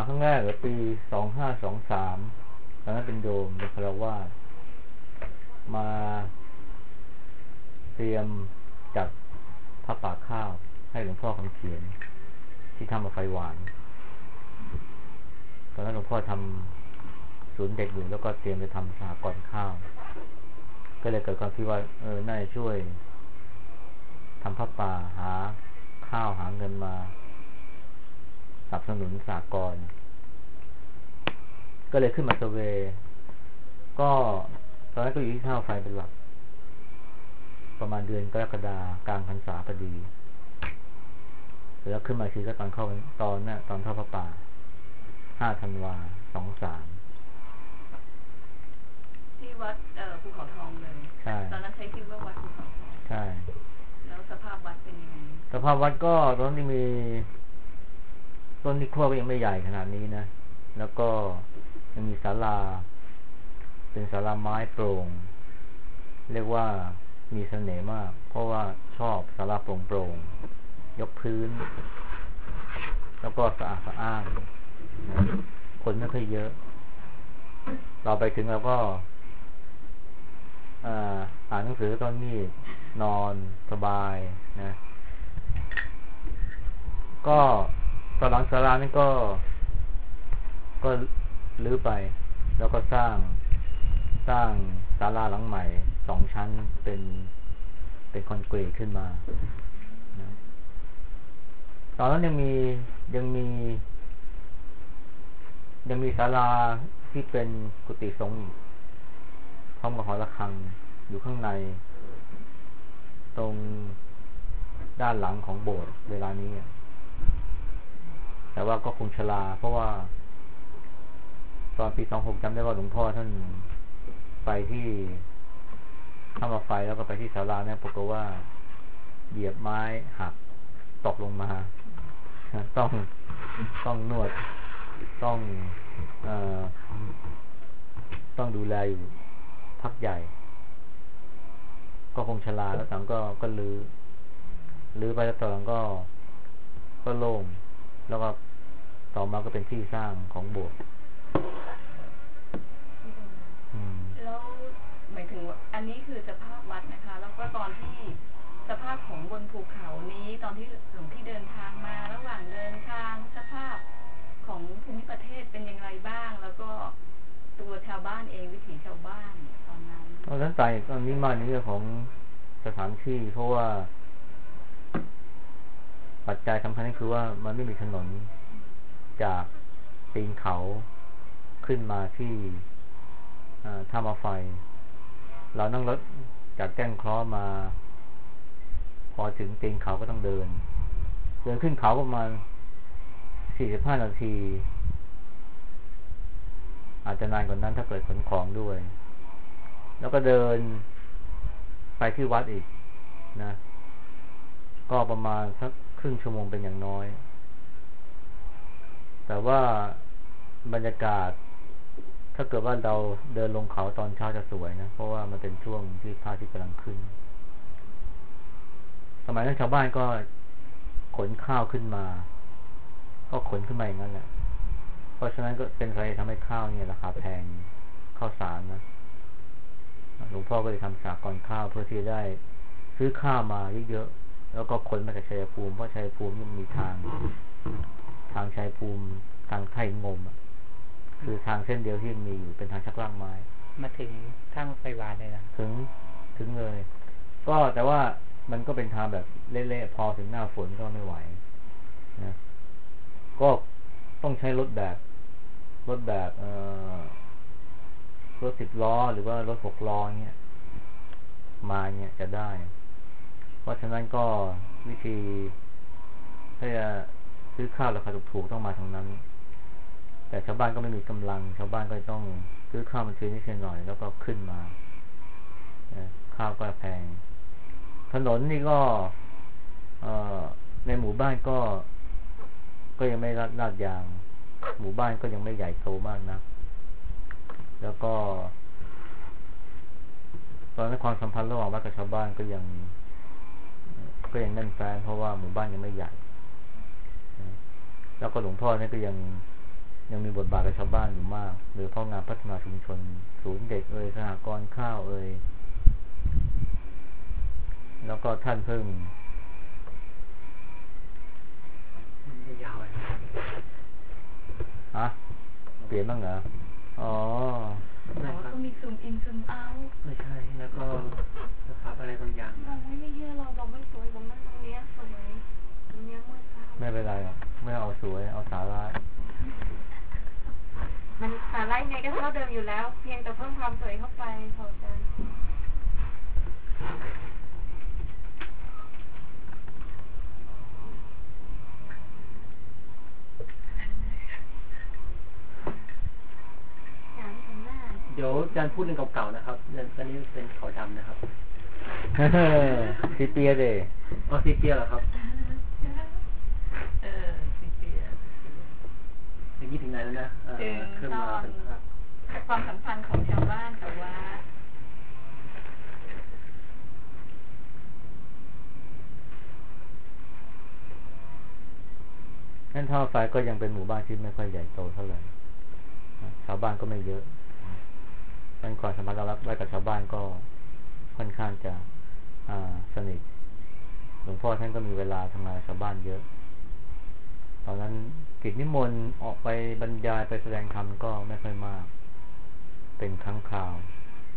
ครั้งแรกปี2523ตอนนั้นเป็นโยมเป็นฆราวาสมาเตรียมจัดผ้าป่าข้าวให้หลวงพ่อคำเขียนที่ทำมาไฟหวานตอนนั้นหลวงพ่อทำศูนย์เด็กอยู่แล้วก็เตรียมจะทำสหกรณ์ข้าวก็เลยเกิดความคิดว่าน่าจะช่วยทำผ้าป่าหาข้าวหาเงินมาสนับสนุนสหกรณ์ก็เลยขึ้นมาเซอร์เวย์ก็ตอนนั้นก็อยู่ที่ท่าไฟเป็นหลักประมาณเดือนกรกฎาคมกลางพรรษาพอดีแล้วขึ้นมาทีก็ตอนเข้าตอนทอดผ้าป่า5 ธันวาคม 23 ที่วัดภูเขาทองเลยใช่ตอนนั้นใช้ชื่อว่าวัดภูเขาทองใช่แล้วสภาพวัดเป็นยังไงสภาพวัดก็ตอนนี้มีต้นที่ขั้วก็ยังไม่ใหญ่ขนาดนี้นะแล้วก็ยังมีศาลาเป็นศาลาไม้โปร่งเรียกว่ามีเสน่ห์มากเพราะว่าชอบศาลาโปร่งยกพื้นแล้วก็สะอาดสะอ้านคนไม่ค่อยเยอะเราไปถึงเราก็อ่านหนังสือตอนนี้นอนสบายนะก็ตอนหลังศาลานี่ก็รื้อไปแล้วก็สร้างศาลาหลังใหม่2 ชั้นเป็นคอนกรีตขึ้นมานะตอนนั้นยังมีศาลาที่เป็นกุฏิสงฆ์พร้อมกับหอระฆังอยู่ข้างในตรงด้านหลังของโบสถ์เวลานี้แต่ว่าก็คงชราเพราะว่าตอนปี26จำได้ว่าหลวงพ่อท่านไปที่ทำมาไฟแล้วก็ไปที่ศาลาเนี่ยปรากฏว่าเหยียบไม้หักตกลงมาต้องนวดต้องดูแลอยู่พักใหญ่ก็คงชราแล้วต่างก็ลื้อไปแล้วตอนหลังก็โล่งแล้วก็ต่อมาก็เป็นที่สร้างของโบสถ์แล้วหมายถึงอันนี้คือสภาพวัดนะคะแล้วก็ตอนที่สภาพของบนภูเขานี้ตอนที่หลวงพี่เดินทางมาระหว่างเดินทางสภาพของภูมิประเทศเป็นอย่างไรบ้างแล้วก็ตัวชาวบ้านเองวิถีชาวบ้านตอนนั้นตอนนี้มาในเรื่องของสถานที่เพราะว่าปัจจัยสำคัญก็คือว่ามันไม่มีถนนจากตีนเขาขึ้นมาที่ท่ามาไฟเรานั่งรถจากแก้งเคราะห์มาพอถึงตีนเขาก็ต้องเดินขึ้นเขาประมาณ45 นาทีอาจจะนานกว่านั้นถ้าเกิดขนของด้วยแล้วก็เดินไปที่วัดอีกนะก็ประมาณสักครึ่งชั่วโมงเป็นอย่างน้อยแต่ว่าบรรยากาศถ้าเกิดว่าเราเดินลงเขาตอนเช้าจะสวยนะเพราะว่ามันเป็นช่วงที่พระอาทิตย์กำลังขึ้นสมัยนั้นชาวบ้านก็ขนข้าวขึ้นมาก็ขนขึ้นมาอย่างนั้นแหละเพราะฉะนั้นก็เป็นสาเหตุทำให้ข้าวเนี่ยราคาแพงข้าวสารนะหลวงพ่อก็เลยทำสหกรณ์ข้าวเพื่อที่จะได้ซื้อข้าวมาเยอะๆแล้วก็ขนมาจากชัยภูมิเพราะชัยภูมิยังมีทางชัยภูมิทางไทยงมคือทางเส้นเดียวที่ยังมีอยู่เป็นทางชักลากไม้มาถึงทางไฟวานเลยนะถึงเลยก็แต่ว่ามันก็เป็นทางแบบเละๆพอถึงหน้าฝนก็ไม่ไหวนะก็ต้องใช้รถแบบรถ10 ล้อหรือว่ารถ6 ล้อเนี่ยมาเนี่ยจะได้เพราะฉะนั้นก็วิธีถ้าจะซื้อข้าวราคาถูกๆต้องมาทางนั้นแต่ชาวบ้านก็ไม่มีกำลังชาวบ้านก็ต้องซื้อข้าวมันซื้อนิดหน่อยแล้วก็ขึ้นมาข้าวก็แพงถนนนี่ก็ในหมู่บ้านก็ยังไม่ลาดยางหมู่บ้านก็ยังไม่ใหญ่โตมากนะแล้วก็ตอนนั้นความสัมพันธ์ระหว่างวัดกับชาวบ้านก็ยังแน่นแฟ้นเพราะว่าหมู่บ้านยังไม่ใหญ่แล้วก็หลวงพ่อเนี่ยก็ยังยังมีบทบาทกับชาวบ้านอยู่มากโดยเฉพาะงานพัฒนาชุมชนศูนย์เด็กสหกรณ์ข้าวแล้วก็ท่านเพิ่งยาวฮะเปลี่ยนบ้างเหรออ๋อแต่ว่าก็มีซูมอินซูมเอาไม่ใช่แล้วก็นะครับอะไรบางอย่างเราไม่เชื่อเราไม่สวยตรงนั้นตรงนี้สวยตรงนี้ไม่เป็นไรหรอกไม่เอาสวยเอาสาระมันสาระไงก็เท่าเดิมอยู่แล้วเพียงแต่เพิ่มความสวยเข้าไปพอกันเดี๋ยวอาจารย์พูดเรื่องเก่าๆนะครับตอนนี้เป็นขาวดำนะครับซีเปียเดอ๋อซีเปียเหรอครับซีเปียอย่างนี้ถึงไหนแล้วนะขึ้นมาเป็นภาพความสัมพันธ์ของชาวบ้านกับวัดนั่นท่อไฟก็ยังเป็นหมู่บ้านที่ไม่ค่อยใหญ่โตเท่าไหร่ชาวบ้านก็ไม่เยอะเป็นความสัมพันธ์เราไว้กับชาวบ้านก็ค่อนข้างจะสนิทหลวงพ่อท่านก็มีเวลาทำงานชาวบ้านเยอะตอนนั้นกิจนิมนต์ออกไปบรรยายไปแสดงธรรมก็ไม่ค่อยมากเป็นครั้งคราว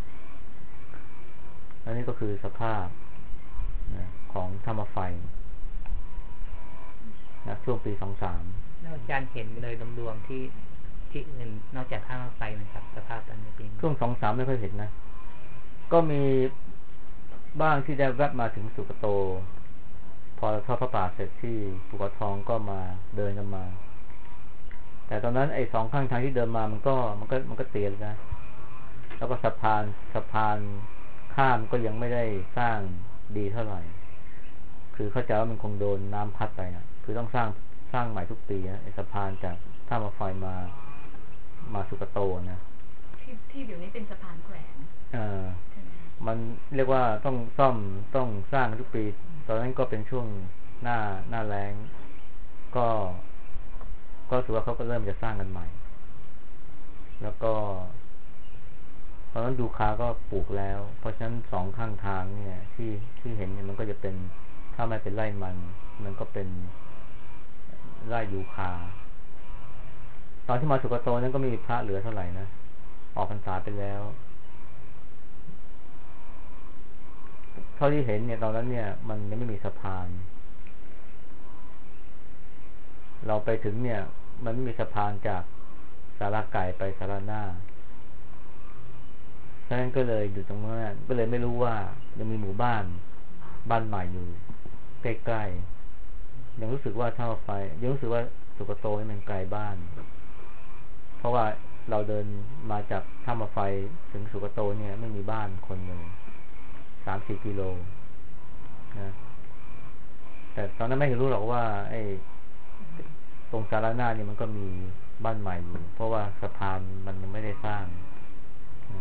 และนี่ก็คือสภาพของธรรมไฟช่วงปี23 แล้วอาจารย์เห็นเลยรวมๆที่อื่นนอกจากธรรมไฟไหมครับสภาพตอนนี้เป็นช่วง23ไม่ค่อยเห็นนะก็มีบ้างที่ได้แวะมาถึงสุกโตพอทอดพระป่าเสร็จที่ภูเขาทองก็มาเดินกันมาแต่ตอนนั้นไอ้2ข้างทางที่เดินมามันก็เตี้ยนะแล้วก็สะพานข้ามก็ยังไม่ได้สร้างดีเท่าไหร่คือเข้าใจว่ามันคงโดนน้ำพัดไปอ่ะคือต้องสร้างใหม่ทุกปีนะไอ้สะพานจากท่ามาไฟมาสุกโตนะที่เดี๋ยวนี้เป็นสะพานแขวนมันเรียกว่าต้องซ่อมต้องสร้างทุกปีตอนนั้นก็เป็นช่วงหน้าแล้งก็ถือว่าเขาก็เริ่มจะสร้างกันใหม่แล้วก็ตอนนั้นดูคาก็ปลูกแล้วเพราะฉะนั้น2ข้างทางเนี่ยที่เห็นเนี่ยมันก็จะเป็นถ้าไม่เป็นไร่มันก็เป็นไร่ยูคาตอนที่มาสุกโตนั้นก็ไม่มีพระเหลือเท่าไหร่นะออกพรรษาไปแล้วเท่าที่เห็นเนี่ยตอนนั้นเนี่ยมันยังไม่มีสะพานเราไปถึงเนี่ยมันไม่มีสะพานจากศาลาไก่ไปศาลาหน้าฉะนั้นก็เลยอยู่ตรงนั้นก็เลยไม่รู้ว่ายังมีหมู่บ้านใหม่อยู่ใกล้ๆยังรู้สึกว่าท่าไฟยังรู้สึกว่าสุกโตนี่มันไกลบ้านเพราะว่าเราเดินมาจากท่ามาไฟถึงสุกโตเนี่ยไม่มีบ้านคนเลย3-4 กิโลนะแต่ตอนนั้นไม่รู้หรอกว่าไอ้ตรงศาลาหน้าเนี่ยมันก็มีบ้านใหม่อยู่เพราะว่าสะพานมันยังไม่ได้สร้างนะ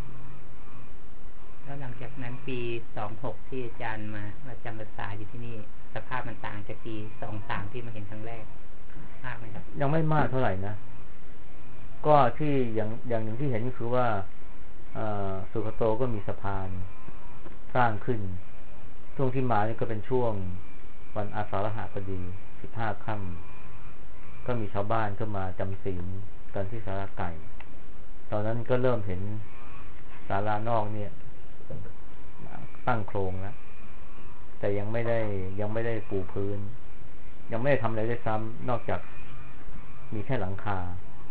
แล้วหลังจากนั้นปี26ที่อาจารย์มาจำพรรษาอยู่ที่นี่สภาพมันต่างจากปี23ที่มาเห็นครั้งแรกมากไหมครับยังไม่มากเท่าไหร่นะก็ที่อย่างหนึ่งที่เห็นก็คือว่าสุกโตก็มีสะพานสร้างขึ้นช่วงที่มานี่ก็เป็นช่วงวันอาสาฬหบดี15 ค่ำก็มีชาวบ้านก็มาจำศีลกันที่ศาลาไก่ตอนนั้นก็เริ่มเห็นศาลานอกเนี่ยตั้งโครงแล้วแต่ยังไม่ได้ปูพื้นยังไม่ได้ทำอะไรด้วยซ้ำนอกจากมีแค่หลังคา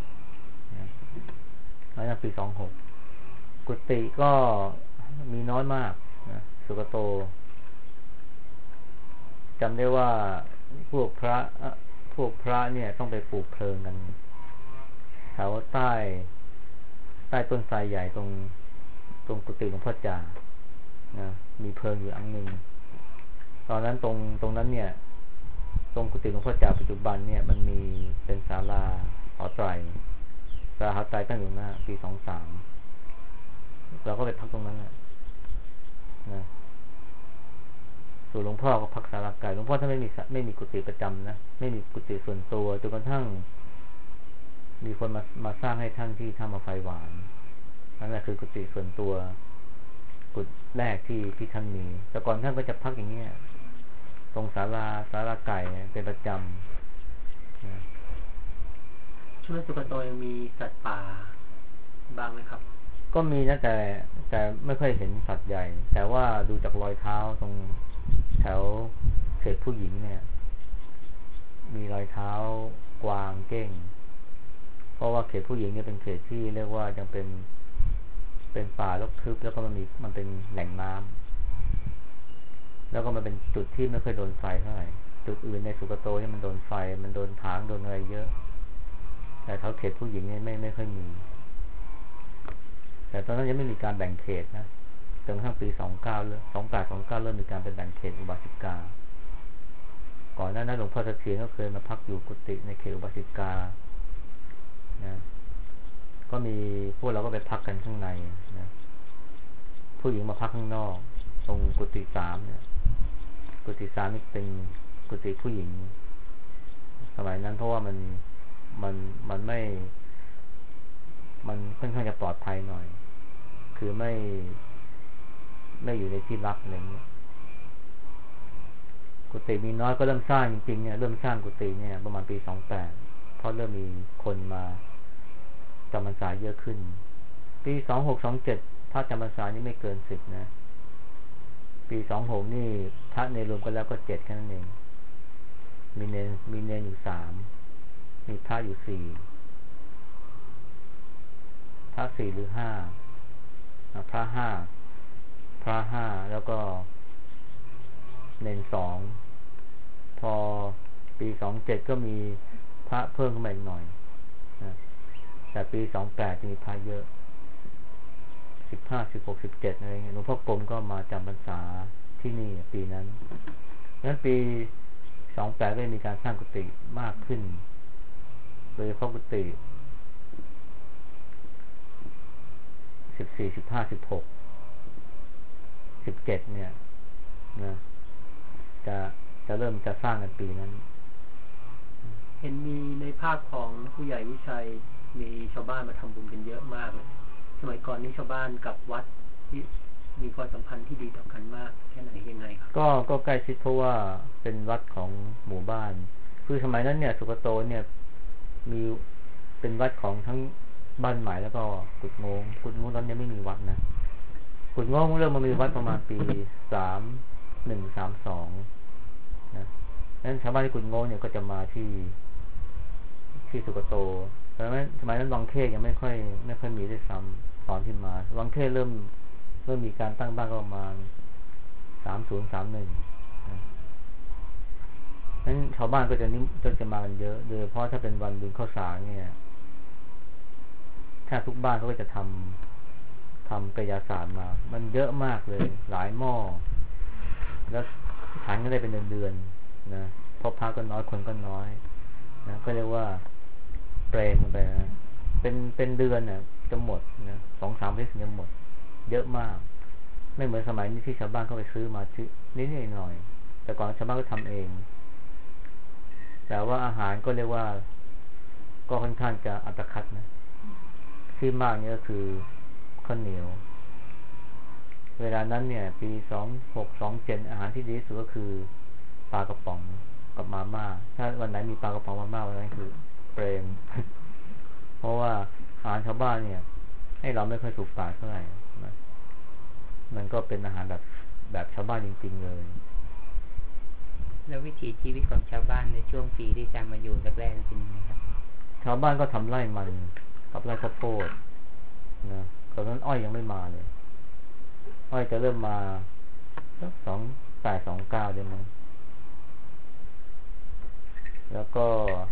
แล้วในปี26กุฏิก็มีน้อยมากนะสุกโตจำได้ว่าพวกพระเนี่ยต้องไปปลูกเพลิงกันแถวใต้ต้นไทรใหญ่ตรงกุฏิหลวงพ่อจ่านะมีเพลิงอยู่อันนึงตอนนั้นตรงนั้นเนี่ยตรงกุฏิหลวงพ่อจ่าปัจจุบันเนี่ยมันมีเป็นศาลาหอไตรตั้งอยู่หน้าปี23เราก็ไปพักตรงนั้นนะส่วนหลวงพ่อก็พักศาลาไก่หลวงพ่อท่านไม่มีกุฏิประจำนะไม่มีกุฏิส่วนตัวจนกระทั่งมีคนมาสร้างให้ท่านที่ถ้ำมาไฟหวานนั่นแหละคือกุฏิส่วนตัวกุฏิแรกที่ท่านมีแต่ก่อนท่านก็จะพักอย่างเงี้ยตรงศาลาไก่เป็นประจำนะช่วงสุกโตยังมีสัตว์ป่าบ้างไหมครับก็มีนะแต่ไม่ค่อยเห็นสัตว์ใหญ่แต่ว่าดูจากรอยเท้าตรงแถวเขตผู้หญิงเนี่ยมีรอยเท้ากวางเก้งเพราะว่าเขตผู้หญิงเนี่ยเป็นเขตที่เรียกว่ายังเป็นป่ารกทึบแล้วก็มันเป็นแหล่งน้ำแล้วก็มันเป็นจุดที่ไม่เคยโดนไฟเท่าไหร่จุดอื่นในสุกโตเนี่ยมันโดนไฟมันโดนถางโดนอะไรเยอะแต่แถวเขตผู้หญิงเนี่ยไม่ค่อยมีแต่ตอนนั้นยังไม่มีการแบ่งเขตนะจนกระทั่งปี2829เริ่มมีการเป็นแบ่งเขตอุบาสิกาก่อนหน้านั้นหลวงพ่อเสถียรก็เคยมาพักอยู่กุฏิในเขตอุบาสิกานะก็มีพวกเราก็ไปพักกันข้างในนะผู้หญิงมาพักข้างนอกตรงกุฏิ3เนี่ยกุฏิ3นี่เป็นกุฏิผู้หญิงสมัยนั้นเพราะว่ามันไม่มันค่อนข้างจะปลอดภัยหน่อยคือไม่อยู่ในที่ลับอะไรเงี้ยกุฏิมีน้อยก็เริ่มสร้างจริงๆเนี่ยเริ่มสร้างกุฏิเนี่ยประมาณปี28เพราะเริ่มมีคนมาจำพรรษาเยอะขึ้นปี2627พระจำพรรษานี่ไม่เกิน10นะปี26นี่พระในรวมกันแล้วก็7แค่นั้นเองมีเนรอยู่3มีพระอยู่4พระ4หรือ5พระ5แล้วก็เนร2พอปี27ก็มีพระเพิ่มขึ้นมาอีกหน่อยนะแต่ปี28จะมีพระเยอะ15 16 17อะไรเงี้ยหลวงพ่อกรมก็มาจำพรรษาที่นี่ปีนั้นปี28ก็มีการสร้างกุฏิมากขึ้นโดยเฉพาะกุฏิ14 15 16 17เนี่ยนะจะเริ่มจะสร้างกันปีนั้นเห็นมีในภาพของผู้ใหญ่วิชัยมีชาวบ้านมาทำบุญกันเยอะมากเลยสมัยก่อนนี้ชาวบ้านกับวัดที่มีความสัมพันธ์ที่ดีต่อกันมากแค่ไหนยังไงครับก็ใกล้ชิดเพราะว่าเป็นวัดของหมู่บ้านคือสมัยนั้นเนี่ยสุกโตเนี่ยมีเป็นวัดของทั้งบ้านใหม่แล้วก็กุดโงงตอนนี้ไม่มีวัดนะกุดโงงเริ่มมามีวัดประมาณปี3132นะนั้นชาวบ้านที่กุดโงงเนี่ยก็จะมาที่สุกโตแต่สมัยนั้นวังเทศยังไม่ค่อยมีด้วยซ้ำตอนที่มาวังเทศเริ่มมีการตั้งบ้านก็ประมาณ3031นั้นชาวบ้านก็จะมากันเยอะโดยเฉพาะถ้าเป็นวันบุญข้าวสารเนี่ยถ้าทุกบ้านเขาก็จะทำกายศาสตร์มามันเยอะมากเลยหลายหม้อแล้วฉันก็ได้เป็นเดือนๆนะเพราะพระก็น้อยคนก็น้อยนะก็เรียกว่าเปรนไปนะเป็นเดือนเนี่ยจะหมดนะ 2-3 ลิตรจะหมดเยอะมากไม่เหมือนสมัยนี้ที่ชาวบ้านเขาไปซื้อมานิดๆหน่อยๆแต่ก่อนชาวบ้านก็ทำเองแต่ว่าอาหารก็เรียกว่าก็ค่อนข้างจะอัตคัดนะที่มากเนี่ยก็คือข้าวเหนียวเวลานั้นเนี่ยปี2627อาหารที่ดีที่สุดก็คือปลากระป๋องกับมาม่าถ้าวันไหนมีปลากระป๋องมาม่าวันนั้นคือเปรม เพราะว่าอาหารชาวบ้านเนี่ยให้เราไม่ค่อยถูกปากเท่าไหร่มันก็เป็นอาหารแบบชาวบ้านจริงๆเลยแล้ววิถีชีวิตของชาวบ้านในช่วงปีที่จำมาอยู่แรกๆเป็นยังไงครับชาวบ้านก็ทำไร่มันกับไร่ข้าวโพดนะตอนนั้นอ้อยยังไม่มาเลยอ้อยจะเริ่มมา2829เดือนมั้งแล้วก็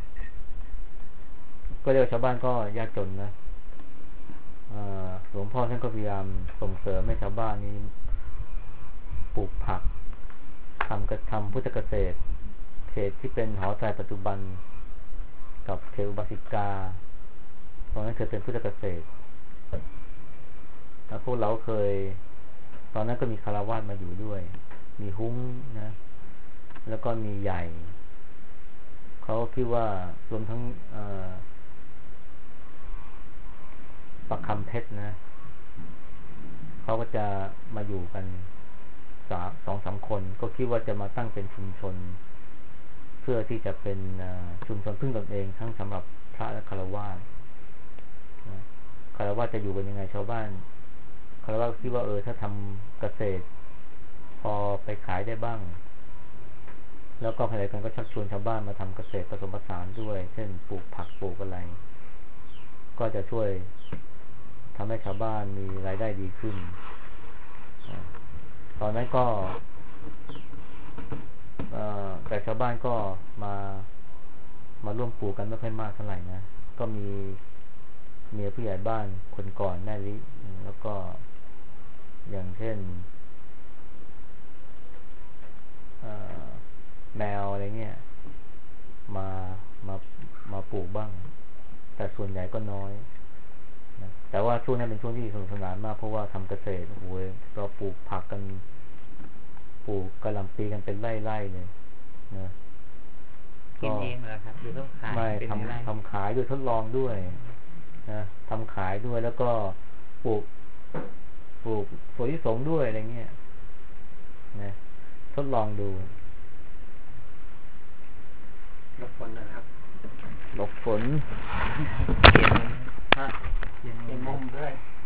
เรียกชาวบ้านก็ยากจนนะหลวงพ่อท่านก็พยายามส่งเสริมให้ชาวบ้านนี้ปลูกผักทำพุทธเกษตรเขตที่เป็นหอไตรปัจจุบันกับเขตอุบาสิกาตอนนั้นเคยเป็นพุทธเกษตรแล้วพวกเราเคยตอนนั้นก็มีคารวาสมาอยู่ด้วยมีหุ้งนะแล้วก็มีใหญ่เขาคิดว่ารวมทั้งปักคำเพชรนะเขาก็จะมาอยู่กัน2-3 คนก็คิดว่าจะมาตั้งเป็นชุมชนเพื่อที่จะเป็นชุมชนพึ่งตนเองทั้งสำหรับพระและฆราวาสฆราวาสจะอยู่กันยังไงชาวบ้านฆราวาสคิดว่าถ้าทำเกษตรพอไปขายได้บ้างแล้วก็ภายหลังกันก็ชักชวนชาวบ้านมาทำเกษตรผสมผสานด้วยเช่นปลูกผักปลูกอะไรก็จะช่วยทำให้ชาวบ้านมีรายได้ดีขึ้นตอนนั้นก็แต่ชาวบ้านก็มาร่วมปลูกกันไม่ค่อยมากเท่าไหร่นะก็มีเมียผู้ใหญ่บ้านคนก่อนแม่ลิแล้วก็อย่างเช่นแมวอะไรเงี้ยมาปลูกบ้างแต่ส่วนใหญ่ก็น้อยนะแต่ว่าช่วงนั้นเป็นช่วงที่สนุกสนานมากเพราะว่าทำเกษตรโอ้โหเราปลูกผักกันปลูกกะหล่ำปีกันเป็นไร่ๆเลยนะกินเองเหรอครับหรือต้องขายไม่ทำขายด้วยทดลองด้วยนะทำขายด้วยแล้วก็ปลูกถั่วลิสงด้วยอะไรเงี้ยนะทดลองดูหลบฝนนะครับหลบฝนเปลี่ยนมุมเปลี่ยนมุมด้วย